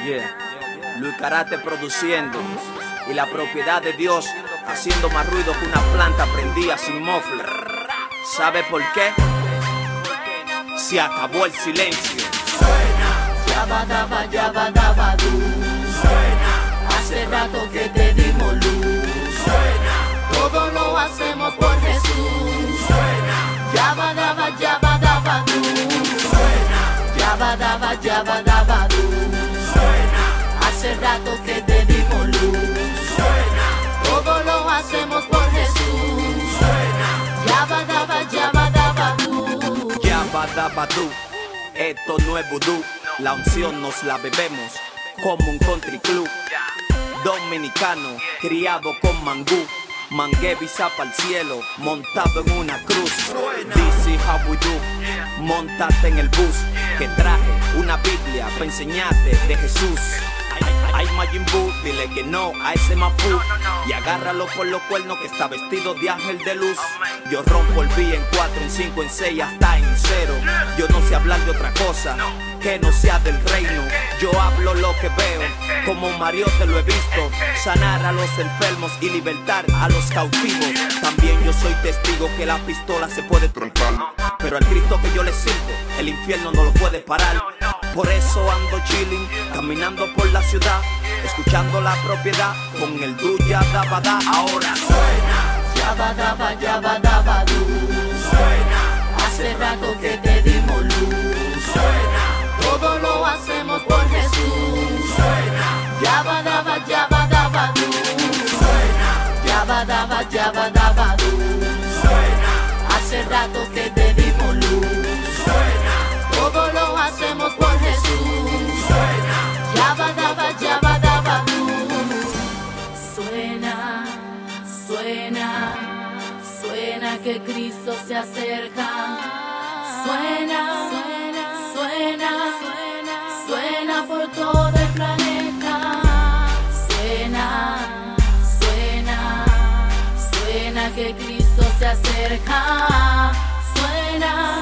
Yeah. Luis Karate produciendo y la propiedad de Dios haciendo más ruido que una planta prendida sin mofle. ¿Sabe por qué? Se acabó el silencio. Suena, yabadabadú. Suena, hace rato que te dimos luz. Suena, todo lo hacemos por Jesús. Suena, yabadabadú. Suena, yabadabadú. Suena, hace rato que te dimos luz. Suena, todo lo hacemos por Jesús. Suena, yabadabadú. Yabadabadú. Esto no es vudú, la unción nos la bebemos como un country club. Dominicano, criado con mangú, mangué visa pa'l cielo, montado en una cruz. This is how we do, montate en el bus, que traje una Biblia para enseñarte de Jesús. Ay, Majin Buu, dile que no a ese mafú y agárralo por los cuernos que está vestido de ángel de luz. Yo rompo el beat en 4, en 5, en 6, hasta en 0. Yo no sé hablar de otra cosa que no sea del reino. Yo hablo lo que veo, como Mario te lo he visto, sanar a los enfermos y libertar a los cautivos. También yo soy testigo que la pistola se puede tromcar, pero al Cristo que yo le sirvo, el infierno no lo puede parar. Por eso ando chilling, caminando por la ciudad, escuchando la propiedad con el du yabadabadá. Ahora suena, yabadabadú. Suena, hace rato que te dimos luz. Suena, todo lo hacemos por Jesús. Suena, yabadabadú. Suena, yabadabadú. Suena, hace rato que te dimos luz. Suena, todo lo hacemos por Jesús. Suena, yabadabadú. Suena, suena, suena que Cristo se acerca. Suena, suena, suena por todo el planeta. Suena, suena, suena que Cristo se acerca. Suena,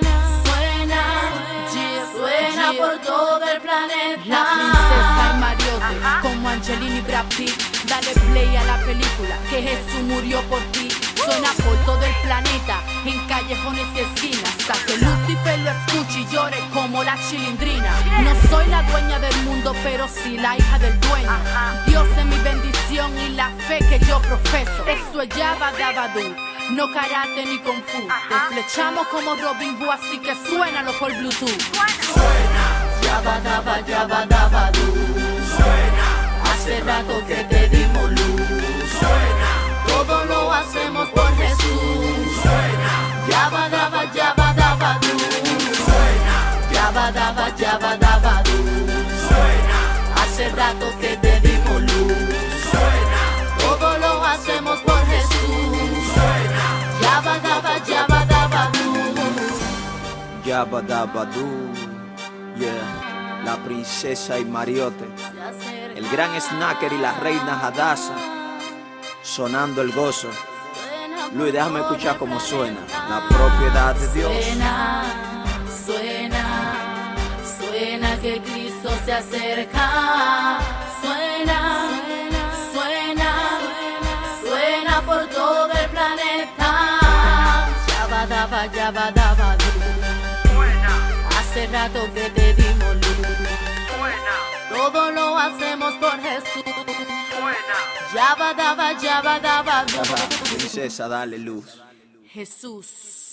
suena por todo el planeta. La princesa y Mariote, como Angelina y Brad Pitt. Dale play a la película, que Jesús murió por ti. Suena por todo el planeta, en callejones y esquinas, hasta que Lucifer lo escuche y llore como la chilindrina. No soy la dueña del mundo, pero sí la hija del dueño. Dios es mi bendición y la fe que yo profeso. Eso es yabadabadú, no karate ni kung fu. Te flechamos como Robin Hood, así que suénalo por Bluetooth. Suena, yabadabadú. Suena, hace rato que te dimos luz. Suena, todo lo hacemos por Jesús. Suena, yabadabadú. Suena, yabadabadú. Suena, hace rato que te dimos luz. Suena, todo lo hacemos por Jesús. Suena, yabadabadú. Yabadabadú. Yeah, la princesa y Mariote, el gran Snacker y la reina Hadassah, sonando el gozo. Luis, déjame escuchar cómo suena la propiedad de Dios. Suena, suena, suena que Cristo se acerca. Suena, suena, suena por todo el planeta. Yabadabadú. Hace rato que te dimos luz. Todo lo hacemos por Jesús. Yabadabadú. Princesa, dale luz. Jesús.